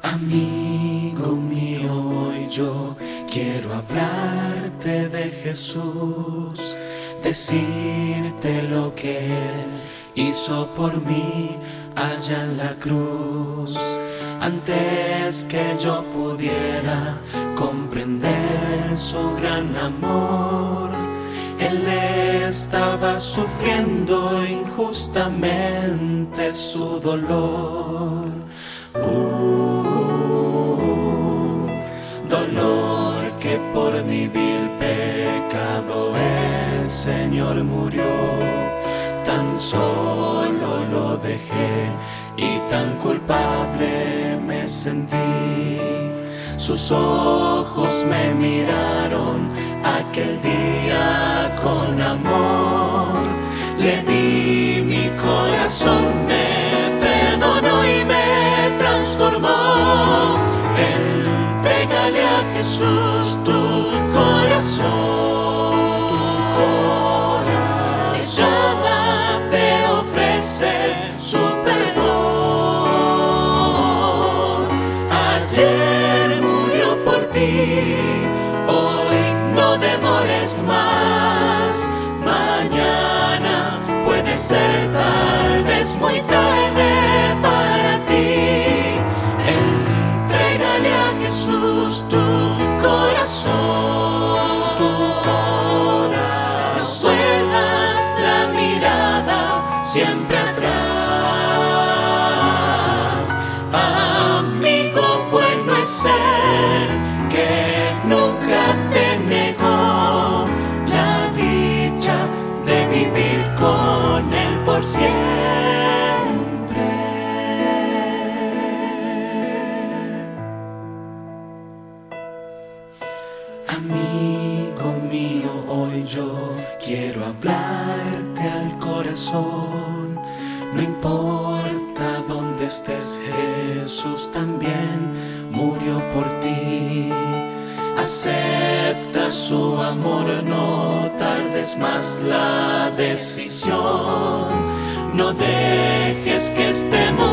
Amigo mío, hoy yo quiero hablarte de Jesús, decirte lo que Él hizo por mí allá en la cruz. Antes que yo pudiera comprender su gran amor, Él estaba sufriendo injustamente su dolor. Dolor que por mi vil pecado el Señor murió. Tan solo lo dejé y tan culpable me sentí. Sus ojos me miraron aquel día con amor. Le di mi corazón, me perdonó y me transformó. Entrégale a Jesús tu corazón. Te ofrece su perdón. Ayer murió por ti, hoy no demores más. Mañana puede ser tal vez muy tarde para ti. Entrégale a Jesús tu corazón. No vuelvas la mirada siempre atrás. Amigo bueno es Él, que nunca te negó la dicha de vivir con Él por siempre. Amigo mío, hoy yo quiero hablarte al corazón. No importa dónde estés, Jesús también murió por ti. Acepta su amor, no tardes más la decisión. No dejes que estemos